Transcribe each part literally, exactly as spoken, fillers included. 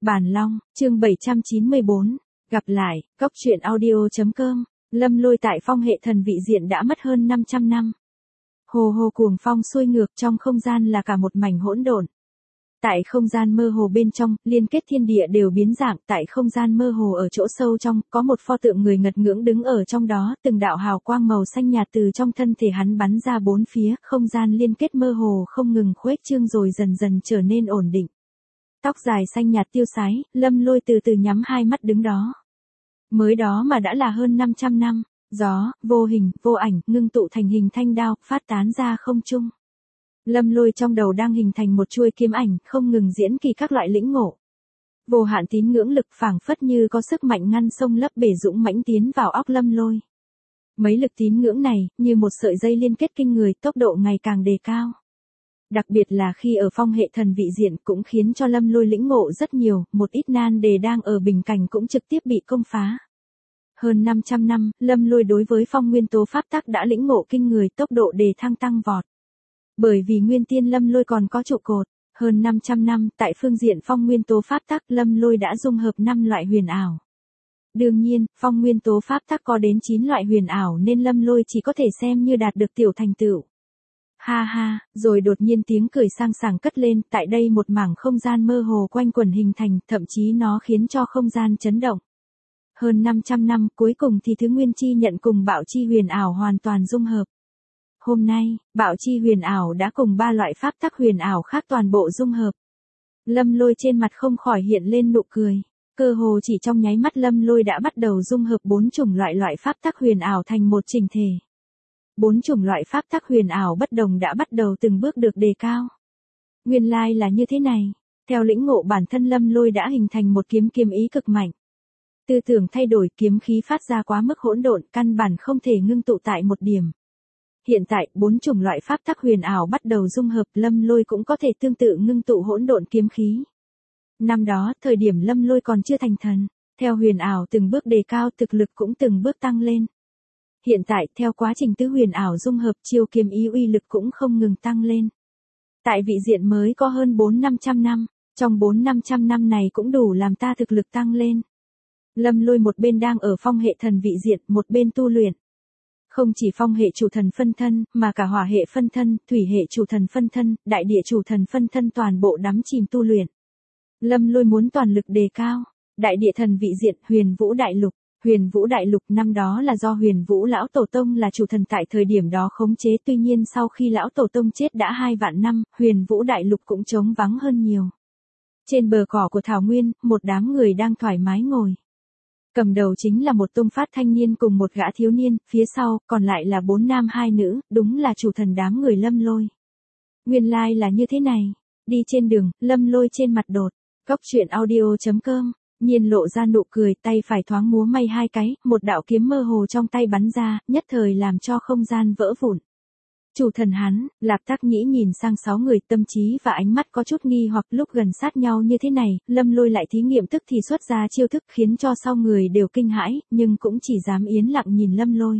Bản Long, chương bảy trăm chín mươi bốn. Gặp lại, Cốc truyện audio chấm com. Lâm Lôi tại phong hệ thần vị diện đã mất hơn năm trăm năm. Hồ hồ cuồng phong xuôi ngược, trong không gian là cả một mảnh hỗn độn. Tại không gian mơ hồ bên trong, liên kết thiên địa đều biến dạng, tại không gian mơ hồ ở chỗ sâu trong, có một pho tượng người ngật ngưỡng đứng ở trong đó, từng đạo hào quang màu xanh nhạt từ trong thân thể hắn bắn ra bốn phía, không gian liên kết mơ hồ không ngừng khuếch trương rồi dần dần trở nên ổn định. Tóc dài xanh nhạt tiêu sái, Lâm Lôi từ từ nhắm hai mắt đứng đó. Mới đó mà đã là hơn năm trăm năm, gió, vô hình, vô ảnh, ngưng tụ thành hình thanh đao, phát tán ra không trung. Lâm Lôi trong đầu đang hình thành một chuôi kiếm ảnh, không ngừng diễn kỳ các loại lĩnh ngộ. Vô hạn tín ngưỡng lực phảng phất như có sức mạnh ngăn sông lấp bể dũng mãnh tiến vào óc Lâm Lôi. Mấy lực tín ngưỡng này, như một sợi dây liên kết kinh người, tốc độ ngày càng đề cao. Đặc biệt là khi ở phong hệ thần vị diện cũng khiến cho Lâm Lôi lĩnh ngộ rất nhiều, một ít nan đề đang ở bình cảnh cũng trực tiếp bị công phá. Hơn năm trăm năm, Lâm Lôi đối với phong nguyên tố pháp tắc đã lĩnh ngộ kinh người, tốc độ đề thăng tăng vọt. Bởi vì nguyên tiên Lâm Lôi còn có trụ cột, hơn năm trăm năm, tại phương diện phong nguyên tố pháp tắc Lâm Lôi đã dung hợp năm loại huyền ảo. Đương nhiên, phong nguyên tố pháp tắc có đến chín loại huyền ảo nên Lâm Lôi chỉ có thể xem như đạt được tiểu thành tựu. Ha ha, rồi đột nhiên tiếng cười sang sảng cất lên, tại đây một mảng không gian mơ hồ quanh quẩn hình thành, thậm chí nó khiến cho không gian chấn động. Hơn năm trăm năm, cuối cùng thì thứ nguyên chi nhận cùng bạo chi huyền ảo hoàn toàn dung hợp. Hôm nay, bạo chi huyền ảo đã cùng ba loại pháp tắc huyền ảo khác toàn bộ dung hợp. Lâm Lôi trên mặt không khỏi hiện lên nụ cười. Cơ hồ chỉ trong nháy mắt Lâm Lôi đã bắt đầu dung hợp bốn chủng loại loại pháp tắc huyền ảo thành một chỉnh thể. Bốn chủng loại pháp tắc huyền ảo bất đồng đã bắt đầu từng bước được đề cao. Nguyên lai là như thế này. Theo lĩnh ngộ bản thân Lâm Lôi đã hình thành một kiếm kiếm ý cực mạnh. Tư tưởng thay đổi, kiếm khí phát ra quá mức hỗn độn, căn bản không thể ngưng tụ tại một điểm. Hiện tại, bốn chủng loại pháp tắc huyền ảo bắt đầu dung hợp, Lâm Lôi cũng có thể tương tự ngưng tụ hỗn độn kiếm khí. Năm đó, thời điểm Lâm Lôi còn chưa thành thần, theo huyền ảo từng bước đề cao, thực lực cũng từng bước tăng lên. Hiện tại, theo quá trình tứ huyền ảo dung hợp, chiêu kiếm ý uy lực cũng không ngừng tăng lên. Tại vị diện mới có hơn bốn năm trăm năm, trong bốn năm trăm năm này cũng đủ làm ta thực lực tăng lên. Lâm Lôi một bên đang ở phong hệ thần vị diện, một bên tu luyện. Không chỉ phong hệ chủ thần phân thân, mà cả hỏa hệ phân thân, thủy hệ chủ thần phân thân, đại địa chủ thần phân thân toàn bộ đắm chìm tu luyện. Lâm Lôi muốn toàn lực đề cao. Đại địa thần vị diện, Huyền Vũ Đại Lục. Huyền Vũ Đại Lục năm đó là do Huyền Vũ Lão Tổ Tông là chủ thần tại thời điểm đó khống chế, tuy nhiên sau khi Lão Tổ Tông chết đã hai vạn năm, Huyền Vũ Đại Lục cũng trống vắng hơn nhiều. Trên bờ cỏ của Thảo Nguyên, một đám người đang thoải mái ngồi. Cầm đầu chính là một tông phát thanh niên cùng một gã thiếu niên, phía sau, còn lại là bốn nam hai nữ, đúng là chủ thần đám người Lâm Lôi. Nguyên lai like là như thế này. Đi trên đường, Lâm Lôi trên mặt đột. Cốc truyện audio chấm com. Nhiên lộ ra nụ cười, tay phải thoáng múa may hai cái, một đạo kiếm mơ hồ trong tay bắn ra, nhất thời làm cho không gian vỡ vụn. Chủ thần hắn, Lạp Tắc Nhĩ nhìn sang sáu người, tâm trí và ánh mắt có chút nghi hoặc, lúc gần sát nhau như thế này, Lâm Lôi lại thí nghiệm tức thì xuất ra chiêu thức khiến cho sau người đều kinh hãi, nhưng cũng chỉ dám yên lặng nhìn Lâm Lôi.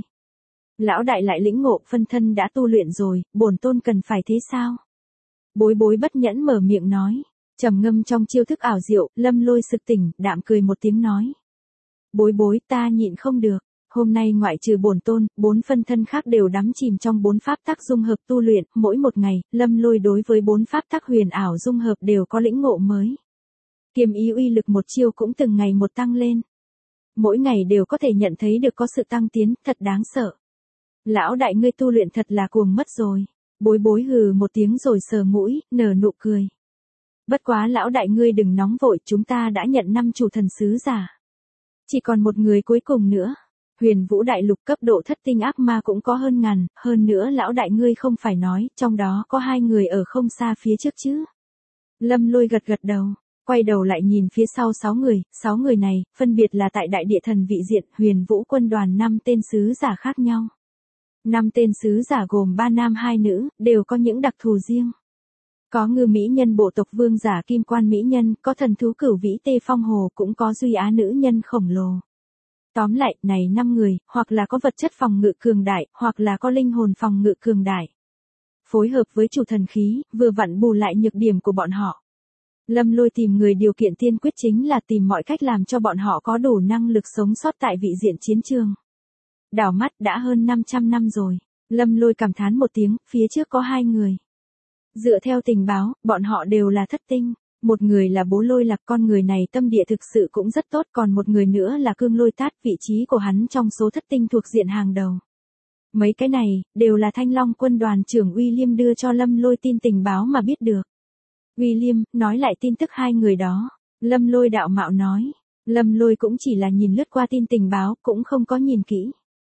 Lão đại lại lĩnh ngộ, phân thân đã tu luyện rồi, bổn tôn cần phải thế sao? Bối bối bất nhẫn mở miệng nói. Trầm ngâm trong chiêu thức ảo diệu, Lâm Lôi sực tỉnh, đạm cười một tiếng nói. Bối bối, ta nhịn không được. Hôm nay ngoại trừ bổn tôn, bốn phân thân khác đều đắm chìm trong bốn pháp tắc dung hợp tu luyện, mỗi một ngày, Lâm Lôi đối với bốn pháp tắc huyền ảo dung hợp đều có lĩnh ngộ mới. Kiếm ý uy lực một chiêu cũng từng ngày một tăng lên. Mỗi ngày đều có thể nhận thấy được có sự tăng tiến, thật đáng sợ. Lão đại ngươi tu luyện thật là cuồng mất rồi. Bối bối hừ một tiếng rồi sờ mũi, nở nụ cười. Bất quá lão đại ngươi đừng nóng vội, chúng ta đã nhận năm chủ thần sứ giả. Chỉ còn một người cuối cùng nữa. Huyền Vũ Đại Lục cấp độ thất tinh ác ma cũng có hơn ngàn, hơn nữa lão đại ngươi không phải nói, trong đó có hai người ở không xa phía trước chứ. Lâm Lôi gật gật đầu, quay đầu lại nhìn phía sau sáu người, sáu người này, phân biệt là tại đại địa thần vị diện, Huyền Vũ quân đoàn năm tên sứ giả khác nhau. Năm tên sứ giả gồm ba nam hai nữ, đều có những đặc thù riêng. Có ngư mỹ nhân bộ tộc vương giả kim quan mỹ nhân, có thần thú cửu vĩ tê phong hồ, cũng có duy á nữ nhân khổng lồ. Tóm lại, này năm người, hoặc là có vật chất phòng ngự cường đại, hoặc là có linh hồn phòng ngự cường đại. Phối hợp với chủ thần khí, vừa vặn bù lại nhược điểm của bọn họ. Lâm Lôi tìm người điều kiện tiên quyết chính là tìm mọi cách làm cho bọn họ có đủ năng lực sống sót tại vị diện chiến trường. Đảo mắt đã hơn năm trăm năm rồi. Lâm Lôi cảm thán một tiếng, phía trước có hai người. Dựa theo tình báo, bọn họ đều là thất tinh. Một người là Bố Lôi Lạc, con người này tâm địa thực sự cũng rất tốt, còn một người nữa là Cương Lôi Tát, vị trí của hắn trong số thất tinh thuộc diện hàng đầu. Mấy cái này, đều là Thanh Long quân đoàn trưởng William đưa cho Lâm Lôi tin tình báo mà biết được. William, nói lại tin tức hai người đó. Lâm Lôi đạo mạo nói. Lâm Lôi cũng chỉ là nhìn lướt qua tin tình báo, cũng không có nhìn kỹ.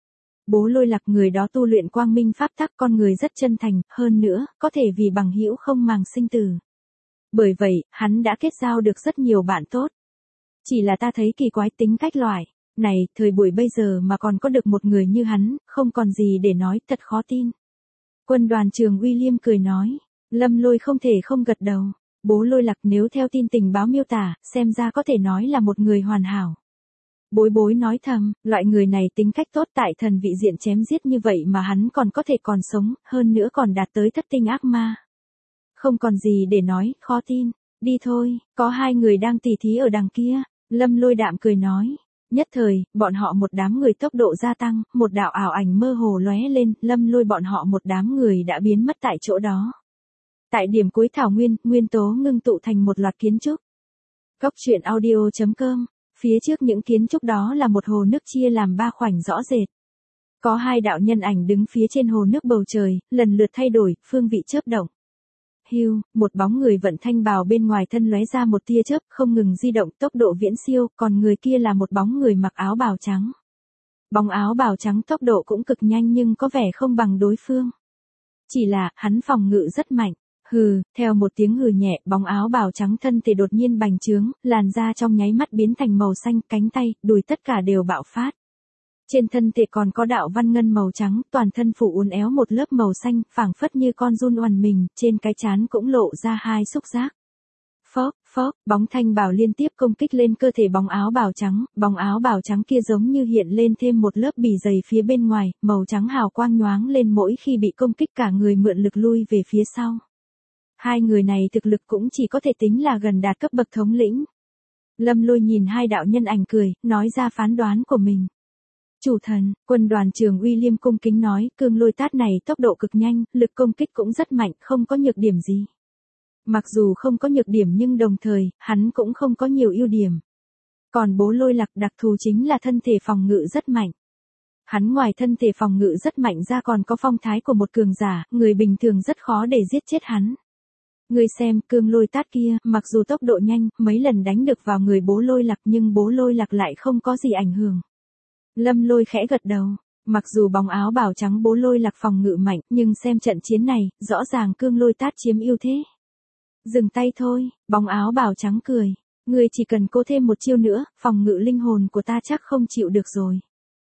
Bố Lôi Lạc người đó tu luyện quang minh pháp tắc, con người rất chân thành, hơn nữa, có thể vì bằng hữu không màng sinh tử. Bởi vậy, hắn đã kết giao được rất nhiều bạn tốt. Chỉ là ta thấy kỳ quái tính cách loại này, thời buổi bây giờ mà còn có được một người như hắn, không còn gì để nói, thật khó tin. Quân đoàn trưởng William cười nói. Lâm Lôi không thể không gật đầu. Bố Lôi Lạc nếu theo tin tình báo miêu tả, xem ra có thể nói là một người hoàn hảo. Bối bối nói thầm, loại người này tính cách tốt, tại thần vị diện chém giết như vậy mà hắn còn có thể còn sống, hơn nữa còn đạt tới thất tinh ác ma. Không còn gì để nói, khó tin. Đi thôi, có hai người đang tỉ thí ở đằng kia. Lâm Lôi đạm cười nói. Nhất thời, bọn họ một đám người tốc độ gia tăng, một đạo ảo ảnh mơ hồ lóe lên, Lâm Lôi bọn họ một đám người đã biến mất tại chỗ đó. Tại điểm cuối thảo nguyên, nguyên tố ngưng tụ thành một loạt kiến trúc. Cốc truyện audio chấm com. Phía trước những kiến trúc đó là một hồ nước chia làm ba khoảnh rõ rệt. Có hai đạo nhân ảnh đứng phía trên hồ nước, bầu trời lần lượt thay đổi, phương vị chớp động. Hưu, một bóng người vận thanh bào bên ngoài thân lóe ra một tia chớp, không ngừng di động, tốc độ viễn siêu, còn người kia là một bóng người mặc áo bào trắng. Bóng áo bào trắng tốc độ cũng cực nhanh nhưng có vẻ không bằng đối phương. Chỉ là, hắn phòng ngự rất mạnh. Hừ, theo một tiếng hừ nhẹ, bóng áo bào trắng thân thể đột nhiên bành trướng, làn da trong nháy mắt biến thành màu xanh, cánh tay, đùi tất cả đều bạo phát. Trên thân thể còn có đạo văn ngân màu trắng, toàn thân phủ uốn éo một lớp màu xanh, phảng phất như con giun oằn mình, trên cái trán cũng lộ ra hai xúc giác. Phốc, phốc, bóng thanh bào liên tiếp công kích lên cơ thể bóng áo bào trắng, bóng áo bào trắng kia giống như hiện lên thêm một lớp bì dày phía bên ngoài, màu trắng hào quang nhoáng lên mỗi khi bị công kích, cả người mượn lực lui về phía sau. Hai người này thực lực cũng chỉ có thể tính là gần đạt cấp bậc thống lĩnh. Lâm Lôi nhìn hai đạo nhân ảnh cười, nói ra phán đoán của mình. Chủ thần, quân đoàn trưởng William cung kính nói, Cương Lôi Tát này tốc độ cực nhanh, lực công kích cũng rất mạnh, không có nhược điểm gì. Mặc dù không có nhược điểm nhưng đồng thời, hắn cũng không có nhiều ưu điểm. Còn Bố Lôi Lạc đặc thù chính là thân thể phòng ngự rất mạnh. Hắn ngoài thân thể phòng ngự rất mạnh ra còn có phong thái của một cường giả, người bình thường rất khó để giết chết hắn. Người xem, Cương Lôi Tát kia, mặc dù tốc độ nhanh, mấy lần đánh được vào người Bố Lôi Lạc nhưng Bố Lôi Lạc lại không có gì ảnh hưởng. Lâm Lôi khẽ gật đầu, mặc dù bóng áo bào trắng Bố Lôi Lạc phòng ngự mạnh, nhưng xem trận chiến này, rõ ràng Cương Lôi Tát chiếm ưu thế. Dừng tay thôi, bóng áo bào trắng cười, người chỉ cần cố thêm một chiêu nữa, phòng ngự linh hồn của ta chắc không chịu được rồi.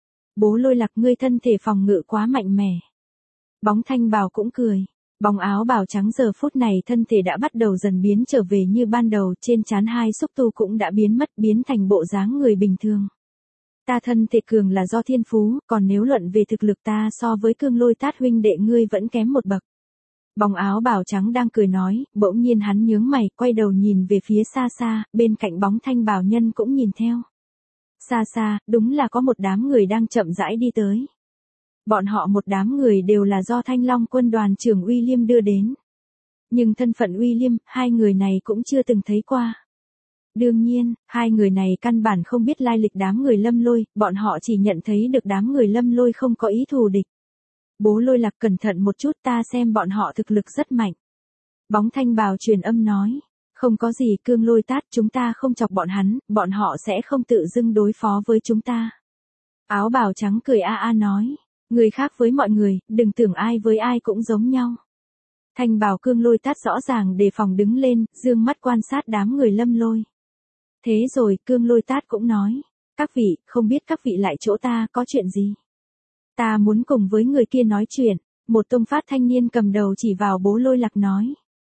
Bố Lôi Lạc, ngươi thân thể phòng ngự quá mạnh mẽ. Bóng thanh bào cũng cười. Bóng áo bào trắng giờ phút này thân thể đã bắt đầu dần biến trở về như ban đầu, trên trán hai xúc tu cũng đã biến mất, biến thành bộ dáng người bình thường. Ta thân thể cường là do thiên phú, còn nếu luận về thực lực ta so với Cương Lôi Tát huynh đệ ngươi vẫn kém một bậc. Bóng áo bào trắng đang cười nói, bỗng nhiên hắn nhướng mày, quay đầu nhìn về phía xa xa, bên cạnh bóng thanh bào nhân cũng nhìn theo. Xa xa, đúng là có một đám người đang chậm rãi đi tới. Bọn họ một đám người đều là do Thanh Long quân đoàn trưởng William đưa đến. Nhưng thân phận William, hai người này cũng chưa từng thấy qua. Đương nhiên, hai người này căn bản không biết lai lịch đám người Lâm Lôi, bọn họ chỉ nhận thấy được đám người Lâm Lôi không có ý thù địch. Bố Lôi Lạc, cẩn thận một chút, ta xem bọn họ thực lực rất mạnh. Bóng thanh bào truyền âm nói, không có gì, Cương Lôi Tát, chúng ta không chọc bọn hắn, bọn họ sẽ không tự dưng đối phó với chúng ta. Áo bào trắng cười a a nói, người khác với mọi người, đừng tưởng ai với ai cũng giống nhau. Thanh bào Cương Lôi Tát rõ ràng đề phòng đứng lên, dương mắt quan sát đám người Lâm Lôi. Thế rồi, Cương Lôi Tát cũng nói, các vị, không biết các vị lại chỗ ta có chuyện gì? Ta muốn cùng với người kia nói chuyện. Một tông phát thanh niên cầm đầu chỉ vào Bố Lôi Lạc nói.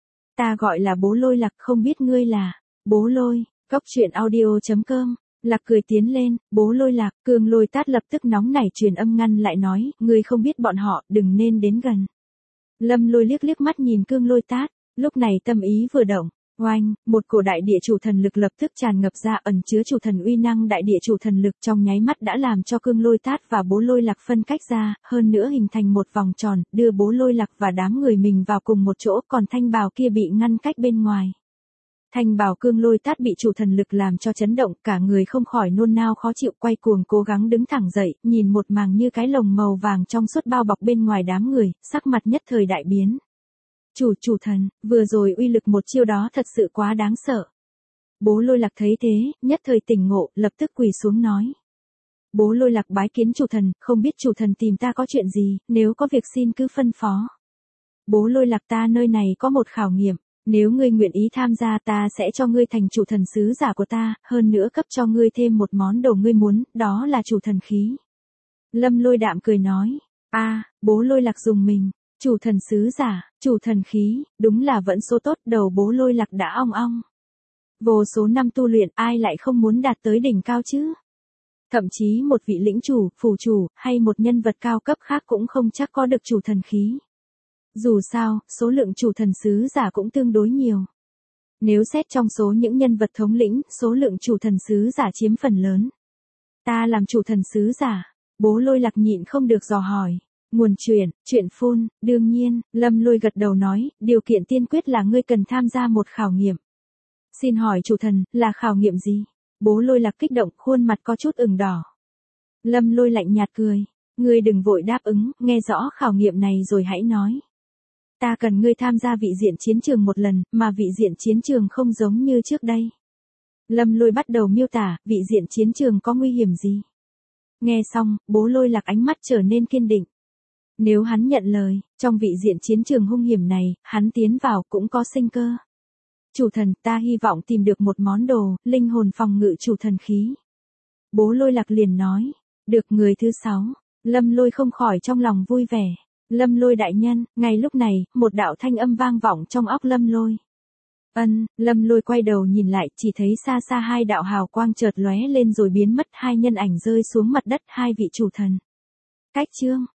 Ta gọi là Bố Lôi Lạc, không biết ngươi là Bố Lôi. Cốc truyện audio chấm com. Lạc cười tiến lên, Bố Lôi Lạc. Cương Lôi Tát lập tức nóng nảy truyền âm ngăn lại nói, ngươi không biết bọn họ, đừng nên đến gần. Lâm Lôi liếc liếc mắt nhìn Cương Lôi Tát, lúc này tâm ý vừa động, Oanh, một cổ đại địa chủ thần lực lập tức tràn ngập ra, ẩn chứa chủ thần uy năng đại địa chủ thần lực trong nháy mắt đã làm cho Cương Lôi Tát và Bố Lôi Lạc phân cách ra, hơn nữa hình thành một vòng tròn, đưa Bố Lôi Lạc và đám người mình vào cùng một chỗ, còn thanh bào kia bị ngăn cách bên ngoài. Thanh bào Cương Lôi Tát bị chủ thần lực làm cho chấn động, cả người không khỏi nôn nao khó chịu, quay cuồng cố gắng đứng thẳng dậy, nhìn một màng như cái lồng màu vàng trong suốt bao bọc bên ngoài đám người, sắc mặt nhất thời đại biến. Chủ chủ thần, vừa rồi uy lực một chiêu đó thật sự quá đáng sợ. Bố Lôi Lạc thấy thế, nhất thời tỉnh ngộ, lập tức quỳ xuống nói. Bố Lôi Lạc bái kiến chủ thần, không biết chủ thần tìm ta có chuyện gì, nếu có việc xin cứ phân phó. Bố Lôi Lạc, ta nơi này có một khảo nghiệm, nếu ngươi nguyện ý tham gia ta sẽ cho ngươi thành chủ thần sứ giả của ta, hơn nữa cấp cho ngươi thêm một món đồ ngươi muốn, đó là chủ thần khí. Lâm Lôi đạm cười nói, a, à, Bố Lôi Lạc dùng mình. Chủ thần sứ giả, chủ thần khí, đúng là vẫn số tốt, đầu Bố Lôi Lạc đã ong ong. Vô số năm tu luyện, ai lại không muốn đạt tới đỉnh cao chứ? Thậm chí một vị lĩnh chủ, phủ chủ, hay một nhân vật cao cấp khác cũng không chắc có được chủ thần khí. Dù sao, số lượng chủ thần sứ giả cũng tương đối nhiều. Nếu xét trong số những nhân vật thống lĩnh, số lượng chủ thần sứ giả chiếm phần lớn. Ta làm chủ thần sứ giả, Bố Lôi Lạc nhịn không được dò hỏi. Nguồn chuyện, chuyện phun, đương nhiên, Lâm Lôi gật đầu nói, điều kiện tiên quyết là ngươi cần tham gia một khảo nghiệm. Xin hỏi chủ thần, là khảo nghiệm gì? Bố Lôi Lạc kích động, khuôn mặt có chút ửng đỏ. Lâm Lôi lạnh nhạt cười, ngươi đừng vội đáp ứng, nghe rõ khảo nghiệm này rồi hãy nói. Ta cần ngươi tham gia vị diện chiến trường một lần, mà vị diện chiến trường không giống như trước đây. Lâm Lôi bắt đầu miêu tả, vị diện chiến trường có nguy hiểm gì? Nghe xong, Bố Lôi Lạc ánh mắt trở nên kiên định. Nếu hắn nhận lời, trong vị diện chiến trường hung hiểm này, hắn tiến vào cũng có sinh cơ. Chủ thần, ta hy vọng tìm được một món đồ, linh hồn phòng ngự chủ thần khí. Bố Lôi Lạc liền nói, được. Người thứ sáu, Lâm Lôi không khỏi trong lòng vui vẻ. Lâm Lôi đại nhân, ngay lúc này, một đạo thanh âm vang vọng trong óc Lâm Lôi. Ân, Lâm Lôi quay đầu nhìn lại, chỉ thấy xa xa hai đạo hào quang chợt lóe lên rồi biến mất, hai nhân ảnh rơi xuống mặt đất, hai vị chủ thần. Cách chương